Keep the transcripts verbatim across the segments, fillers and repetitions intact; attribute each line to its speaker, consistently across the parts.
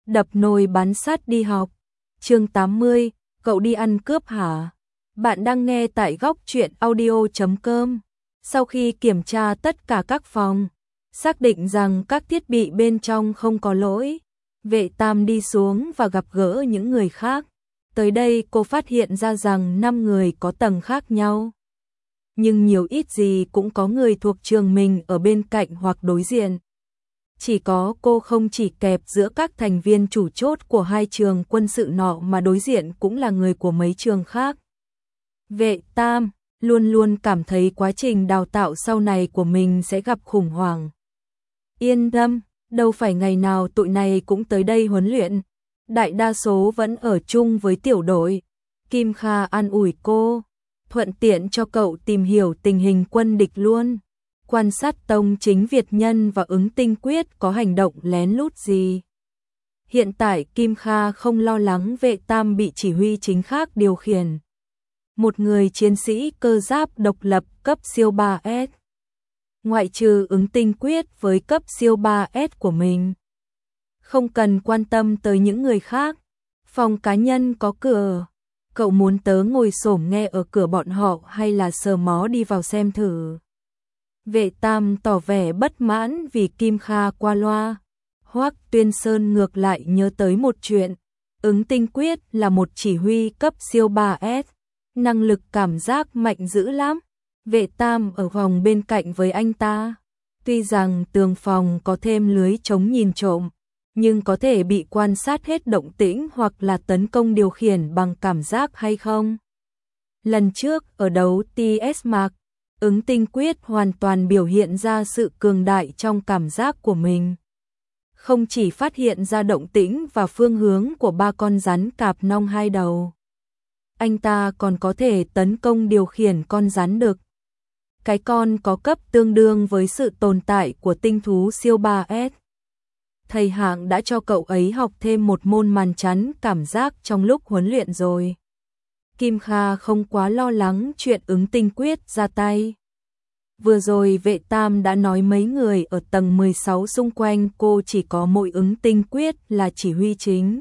Speaker 1: Đập nồi bán sắt đi học. Chương tám mươi, cậu đi ăn cướp hả? Bạn đang nghe tại góc truyện audio chấm com. Sau khi kiểm tra tất cả các phòng, xác định rằng các thiết bị bên trong không có lỗi, Vệ Tam đi xuống và gặp gỡ những người khác. Tới đây cô phát hiện ra rằng năm người có tầng khác nhau. Nhưng nhiều ít gì cũng có người thuộc trường mình ở bên cạnh hoặc đối diện. Chỉ có cô không chỉ kẹp giữa các thành viên chủ chốt của hai trường quân sự nọ mà đối diện cũng là người của mấy trường khác. Vệ Tam luôn luôn cảm thấy quá trình đào tạo sau này của mình sẽ gặp khủng hoảng. Yên tâm, đâu phải ngày nào tụi này cũng tới đây huấn luyện. Đại đa số vẫn ở chung với tiểu đội. Kim Kha an ủi cô, thuận tiện cho cậu tìm hiểu tình hình quân địch luôn. Quan sát tông chính Việt Nhân và ứng tinh quyết có hành động lén lút gì. Hiện tại Kim Kha không lo lắng Vệ Tam bị chỉ huy chính khác điều khiển. Một người chiến sĩ cơ giáp độc lập cấp siêu ba S. Ngoại trừ ứng tinh quyết với cấp siêu ba S của mình. Không cần quan tâm tới những người khác. Phòng cá nhân có cửa. Cậu muốn tớ ngồi xổm nghe ở cửa bọn họ hay là sờ mó đi vào xem thử? Vệ Tam tỏ vẻ bất mãn vì Kim Kha qua loa. Hoắc Tuyên Sơn ngược lại nhớ tới một chuyện. Ứng tinh quyết là một chỉ huy cấp siêu ba S. Năng lực cảm giác mạnh dữ lắm. Vệ Tam ở phòng bên cạnh với anh ta. Tuy rằng tường phòng có thêm lưới chống nhìn trộm, nhưng có thể bị quan sát hết động tĩnh hoặc là tấn công điều khiển bằng cảm giác hay không. Lần trước ở đấu tê ét Mark, ứng tinh quyết hoàn toàn biểu hiện ra sự cường đại trong cảm giác của mình. Không chỉ phát hiện ra động tĩnh và phương hướng của ba con rắn cạp nong hai đầu. Anh ta còn có thể tấn công điều khiển con rắn đực. Cái con có cấp tương đương với sự tồn tại của tinh thú siêu ba S. Thầy Hạng đã cho cậu ấy học thêm một môn màn chắn cảm giác trong lúc huấn luyện rồi. Kim Kha không quá lo lắng chuyện ứng tinh quyết ra tay. Vừa rồi Vệ Tam đã nói mấy người ở tầng mười sáu xung quanh cô chỉ có mỗi ứng tinh quyết là chỉ huy chính.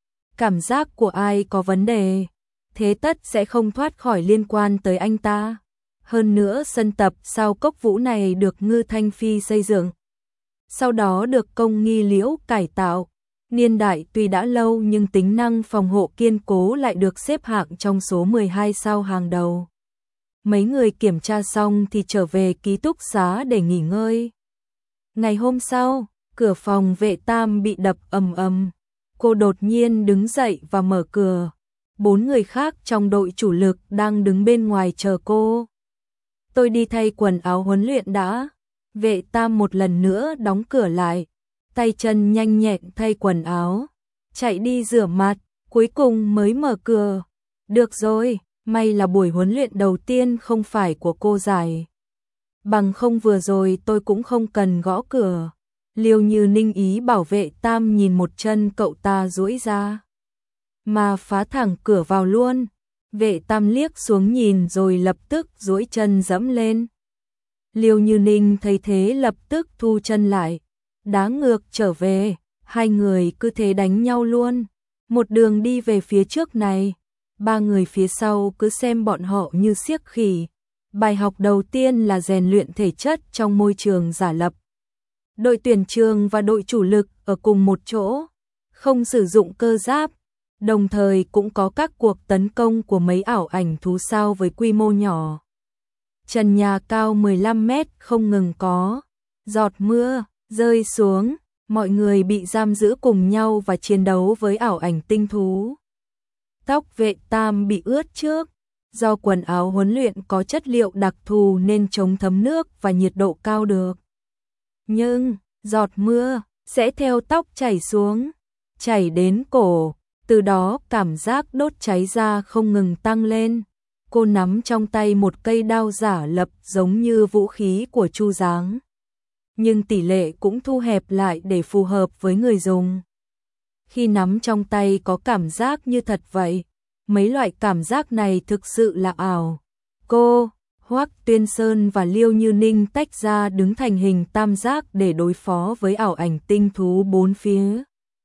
Speaker 1: Cảm giác của ai có vấn đề, thế tất sẽ không thoát khỏi liên quan tới anh ta. Hơn nữa sân tập sao cốc vũ này được Ngư Thanh Phi xây dựng. Sau đó được Công Nghi Liễu cải tạo. Niên đại tuy đã lâu nhưng tính năng phòng hộ kiên cố lại được xếp hạng trong số mười hai sao hàng đầu. Mấy người kiểm tra xong thì trở về ký túc xá để nghỉ ngơi. Ngày hôm sau, cửa phòng Vệ Tam bị đập ầm ầm. Cô đột nhiên đứng dậy và mở cửa. Bốn người khác trong đội chủ lực đang đứng bên ngoài chờ cô. Tôi đi thay quần áo huấn luyện đã. Vệ Tam một lần nữa đóng cửa lại. Tay chân nhanh nhẹn thay quần áo. Chạy đi rửa mặt, cuối cùng mới mở cửa. Được rồi, may là buổi huấn luyện đầu tiên không phải của cô giải. Bằng không vừa rồi tôi cũng không cần gõ cửa. Liêu Như Ninh ý bảo Vệ Tam nhìn một chân cậu ta duỗi ra. Mà phá thẳng cửa vào luôn. Vệ Tam liếc xuống nhìn rồi lập tức duỗi chân dẫm lên. Liêu Như Ninh thấy thế lập tức thu chân lại. Đá ngược trở về, hai người cứ thế đánh nhau luôn. Một đường đi về phía trước này, ba người phía sau cứ xem bọn họ như siếc khỉ. Bài học đầu tiên là rèn luyện thể chất trong môi trường giả lập. Đội tuyển trường và đội chủ lực ở cùng một chỗ, không sử dụng cơ giáp, đồng thời cũng có các cuộc tấn công của mấy ảo ảnh thú sao với quy mô nhỏ. Trần nhà cao mười lăm mét không ngừng có giọt mưa rơi xuống, mọi người bị giam giữ cùng nhau và chiến đấu với ảo ảnh tinh thú. Tóc Vệ Tam bị ướt trước, do quần áo huấn luyện có chất liệu đặc thù nên chống thấm nước và nhiệt độ cao được. Nhưng, giọt mưa sẽ theo tóc chảy xuống, chảy đến cổ, từ đó cảm giác đốt cháy da không ngừng tăng lên. Cô nắm trong tay một cây đao giả lập giống như vũ khí của Chu Giáng. Nhưng tỷ lệ cũng thu hẹp lại để phù hợp với người dùng. Khi nắm trong tay có cảm giác như thật vậy, mấy loại cảm giác này thực sự là ảo. Cô, Hoắc Tuyên Sơn và Liêu Như Ninh tách ra đứng thành hình tam giác để đối phó với ảo ảnh tinh thú bốn phía.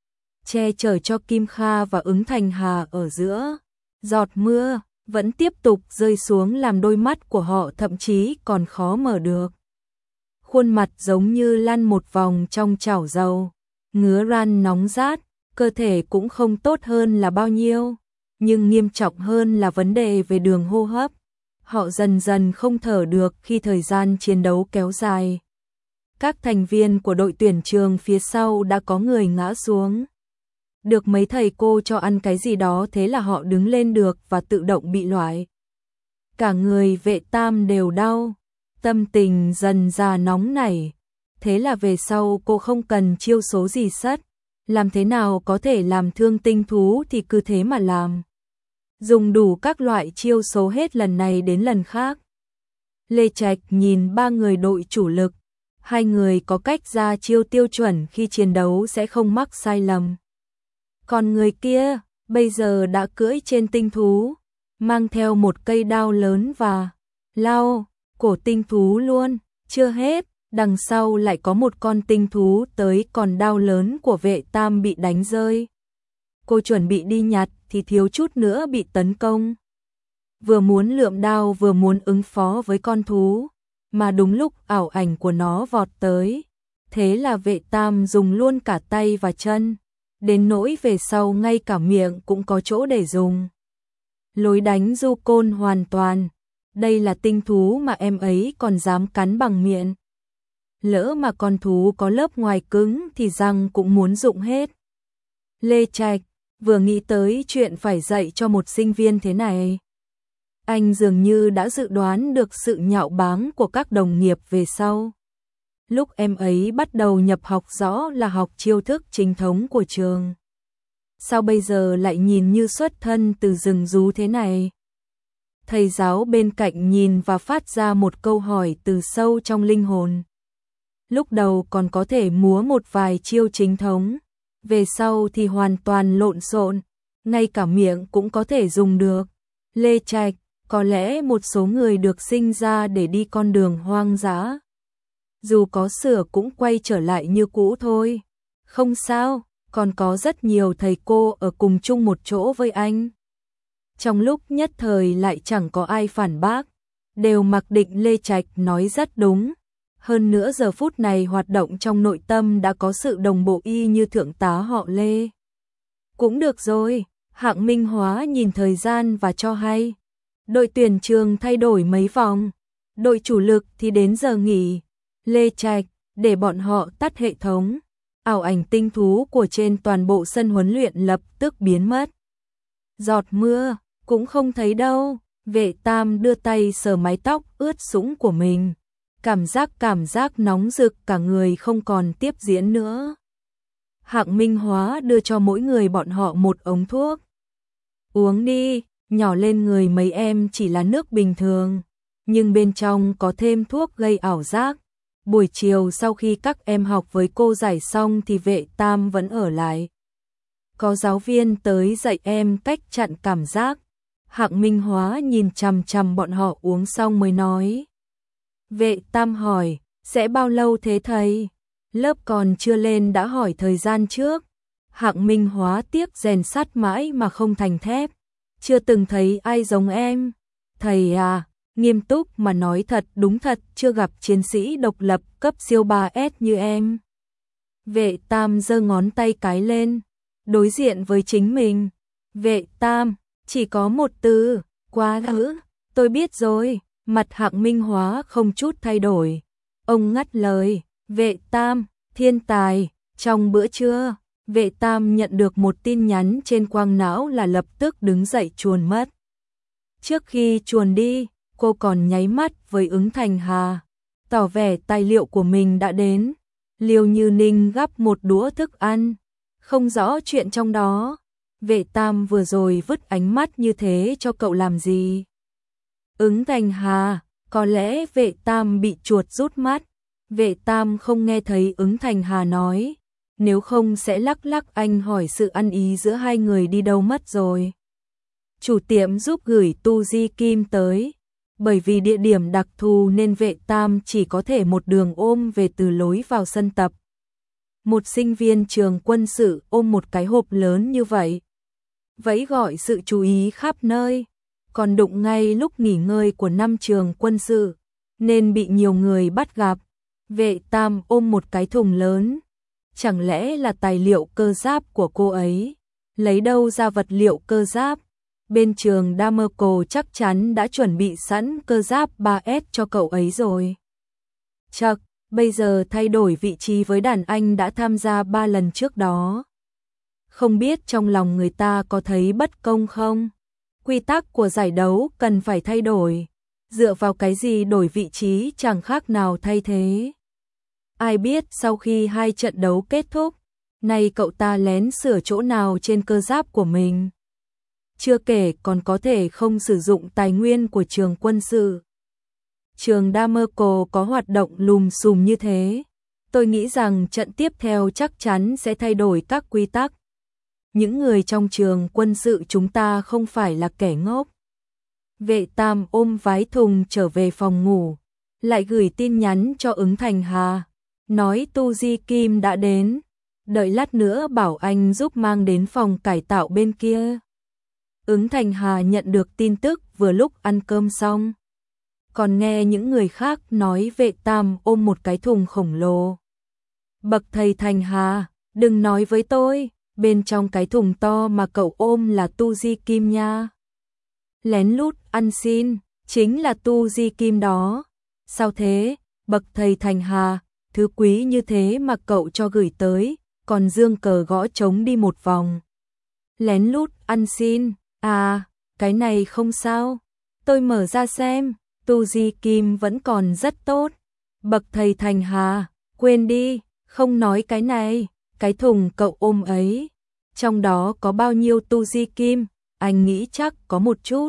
Speaker 1: che chở cho Kim Kha và Ứng Thành Hà ở giữa. Giọt mưa vẫn tiếp tục rơi xuống làm đôi mắt của họ thậm chí còn khó mở được. Khuôn mặt giống như lăn một vòng trong chảo dầu, ngứa ran nóng rát, cơ thể cũng không tốt hơn là bao nhiêu, nhưng nghiêm trọng hơn là vấn đề về đường hô hấp. Họ dần dần không thở được khi thời gian chiến đấu kéo dài. Các thành viên của đội tuyển trường phía sau đã có người ngã xuống. Được mấy thầy cô cho ăn cái gì đó thế là họ đứng lên được và tự động bị loại. Cả người Vệ Tam đều đau, tâm tình dần già nóng nảy. Thế là về sau cô không cần chiêu số gì sất, làm thế nào có thể làm thương tinh thú thì cứ thế mà làm. Dùng đủ các loại chiêu số hết lần này đến lần khác. Lê Trạch nhìn ba người đội chủ lực, hai người có cách ra chiêu tiêu chuẩn khi chiến đấu sẽ không mắc sai lầm. Còn người kia, bây giờ đã cưỡi trên tinh thú, mang theo một cây đao lớn và lao cổ tinh thú luôn. Chưa hết, đằng sau lại có một con tinh thú tới còn đao lớn của Vệ Tam bị đánh rơi. Cô chuẩn bị đi nhặt thì thiếu chút nữa bị tấn công. Vừa muốn lượm đao vừa muốn ứng phó với con thú, mà đúng lúc ảo ảnh của nó vọt tới. Thế là Vệ Tam dùng luôn cả tay và chân, đến nỗi về sau ngay cả miệng cũng có chỗ để dùng. Lối đánh du côn hoàn toàn, đây là tinh thú mà em ấy còn dám cắn bằng miệng. Lỡ mà con thú có lớp ngoài cứng thì răng cũng muốn rụng hết. Lê Trạch vừa nghĩ tới chuyện phải dạy cho một sinh viên thế này. Anh dường như đã dự đoán được sự nhạo báng của các đồng nghiệp về sau. Lúc em ấy bắt đầu nhập học rõ là học chiêu thức chính thống của trường. Sao bây giờ lại nhìn như xuất thân từ rừng rú thế này? Thầy giáo bên cạnh nhìn và phát ra một câu hỏi từ sâu trong linh hồn. Lúc đầu còn có thể múa một vài chiêu chính thống, về sau thì hoàn toàn lộn xộn, ngay cả miệng cũng có thể dùng được. Lê Trạch, có lẽ một số người được sinh ra để đi con đường hoang dã. Dù có sửa cũng quay trở lại như cũ thôi. Không sao, còn có rất nhiều thầy cô ở cùng chung một chỗ với anh. Trong lúc nhất thời lại chẳng có ai phản bác, đều mặc định Lê Trạch nói rất đúng. Hơn nữa giờ phút này hoạt động trong nội tâm đã có sự đồng bộ y như thượng tá họ Lê. Cũng được rồi, Hạng Minh Hóa nhìn thời gian và cho hay. Đội tuyển trường thay đổi mấy vòng, đội chủ lực thì đến giờ nghỉ. Lê Trạch, để bọn họ tắt hệ thống. Ảo ảnh tinh thú của trên toàn bộ sân huấn luyện lập tức biến mất. Giọt mưa, cũng không thấy đâu. Vệ Tam đưa tay sờ mái tóc ướt sũng của mình. Cảm giác cảm giác nóng rực cả người không còn tiếp diễn nữa. Hạng Minh Hóa đưa cho mỗi người bọn họ một ống thuốc. Uống đi, nhỏ lên người mấy em chỉ là nước bình thường, nhưng bên trong có thêm thuốc gây ảo giác. Buổi chiều sau khi các em học với cô giải xong thì Vệ Tam vẫn ở lại. Có giáo viên tới dạy em cách chặn cảm giác. Hạng Minh Hóa nhìn chằm chằm bọn họ uống xong mới nói. Vệ Tam hỏi, sẽ bao lâu thế thầy? Lớp còn chưa lên đã hỏi thời gian trước. Hạng Minh Hóa tiếc rèn sắt mãi mà không thành thép. Chưa từng thấy ai giống em. Thầy à, nghiêm túc mà nói thật đúng thật chưa gặp chiến sĩ độc lập cấp siêu ba S như em. Vệ Tam giơ ngón tay cái lên, đối diện với chính mình. Vệ Tam, chỉ có một từ, quá gữ, tôi biết rồi. Mặt Hạng Minh Hóa không chút thay đổi. Ông ngắt lời, Vệ Tam, thiên tài. Trong bữa trưa, Vệ Tam nhận được một tin nhắn trên quang não là lập tức đứng dậy chuồn mất. Trước khi chuồn đi, cô còn nháy mắt với Ứng Thành Hà, tỏ vẻ tài liệu của mình đã đến. Liêu Như Ninh gắp một đũa thức ăn, không rõ chuyện trong đó. Vệ Tam vừa rồi vứt ánh mắt như thế cho cậu làm gì? Ứng Thành Hà, có lẽ Vệ Tam bị chuột rút mắt. Vệ Tam không nghe thấy Ứng Thành Hà nói, nếu không sẽ lắc lắc anh hỏi sự ăn ý giữa hai người đi đâu mất rồi. Chủ tiệm giúp gửi Tu Di Kim tới, bởi vì địa điểm đặc thù nên Vệ Tam chỉ có thể một đường ôm về từ lối vào sân tập. một sinh viên trường quân sự ôm một cái hộp lớn như vậy. Vẫy gọi sự chú ý khắp nơi, còn đụng ngay lúc nghỉ ngơi của năm trường quân sự, nên bị nhiều người bắt gặp. Vệ Tam ôm một cái thùng lớn, chẳng lẽ là tài liệu cơ giáp của cô ấy? Lấy đâu ra vật liệu cơ giáp? Bên trường Damerco chắc chắn đã chuẩn bị sẵn cơ giáp ba S cho cậu ấy rồi. Chắc, bây giờ thay đổi vị trí với đàn anh đã tham gia ba lần trước đó. Không biết trong lòng người ta có thấy bất công không? Quy tắc của giải đấu cần phải thay đổi. Dựa vào cái gì đổi vị trí chẳng khác nào thay thế. Ai biết sau khi hai trận đấu kết thúc, nay cậu ta lén sửa chỗ nào trên cơ giáp của mình. Chưa kể còn có thể không sử dụng tài nguyên của trường quân sự. Trường Damerco có hoạt động lùm xùm như thế. Tôi nghĩ rằng trận tiếp theo chắc chắn sẽ thay đổi các quy tắc. Những người trong trường quân sự chúng ta không phải là kẻ ngốc. Vệ Tam ôm vái thùng trở về phòng ngủ, lại gửi tin nhắn cho Ứng Thành Hà, nói Tu Di Kim đã đến, đợi lát nữa bảo anh giúp mang đến phòng cải tạo bên kia. Ứng Thành Hà nhận được tin tức vừa lúc ăn cơm xong, còn nghe những người khác nói Vệ Tam ôm một cái thùng khổng lồ. Bậc thầy Thành Hà, đừng nói với tôi, bên trong cái thùng to mà cậu ôm là Tu Di Kim nha. Lén lút ăn xin, chính là Tu Di Kim đó. Sao thế, bậc thầy Thành Hà, thứ quý như thế mà cậu cho gửi tới, còn dương cờ gõ trống đi một vòng. Lén lút ăn xin, à, cái này không sao, tôi mở ra xem, Tu Di Kim vẫn còn rất tốt. Bậc thầy Thành Hà, quên đi, không nói cái này, cái thùng cậu ôm ấy, trong đó có bao nhiêu Tu Di Kim, anh nghĩ chắc có một chút.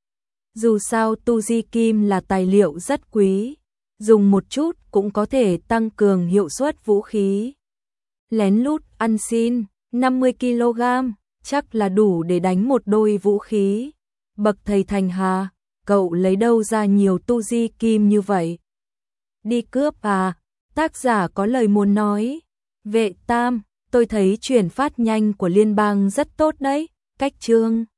Speaker 1: Dù sao Tu Di Kim là tài liệu rất quý, dùng một chút cũng có thể tăng cường hiệu suất vũ khí. Lén lút ăn xin, năm mươi ki lô gam, chắc là đủ để đánh một đôi vũ khí. Bậc thầy Thành Hà, cậu lấy đâu ra nhiều Tu Di Kim như vậy? Đi cướp à? Tác giả có lời muốn nói. Vệ Tam, tôi thấy chuyển phát nhanh của liên bang rất tốt đấy, cách chương.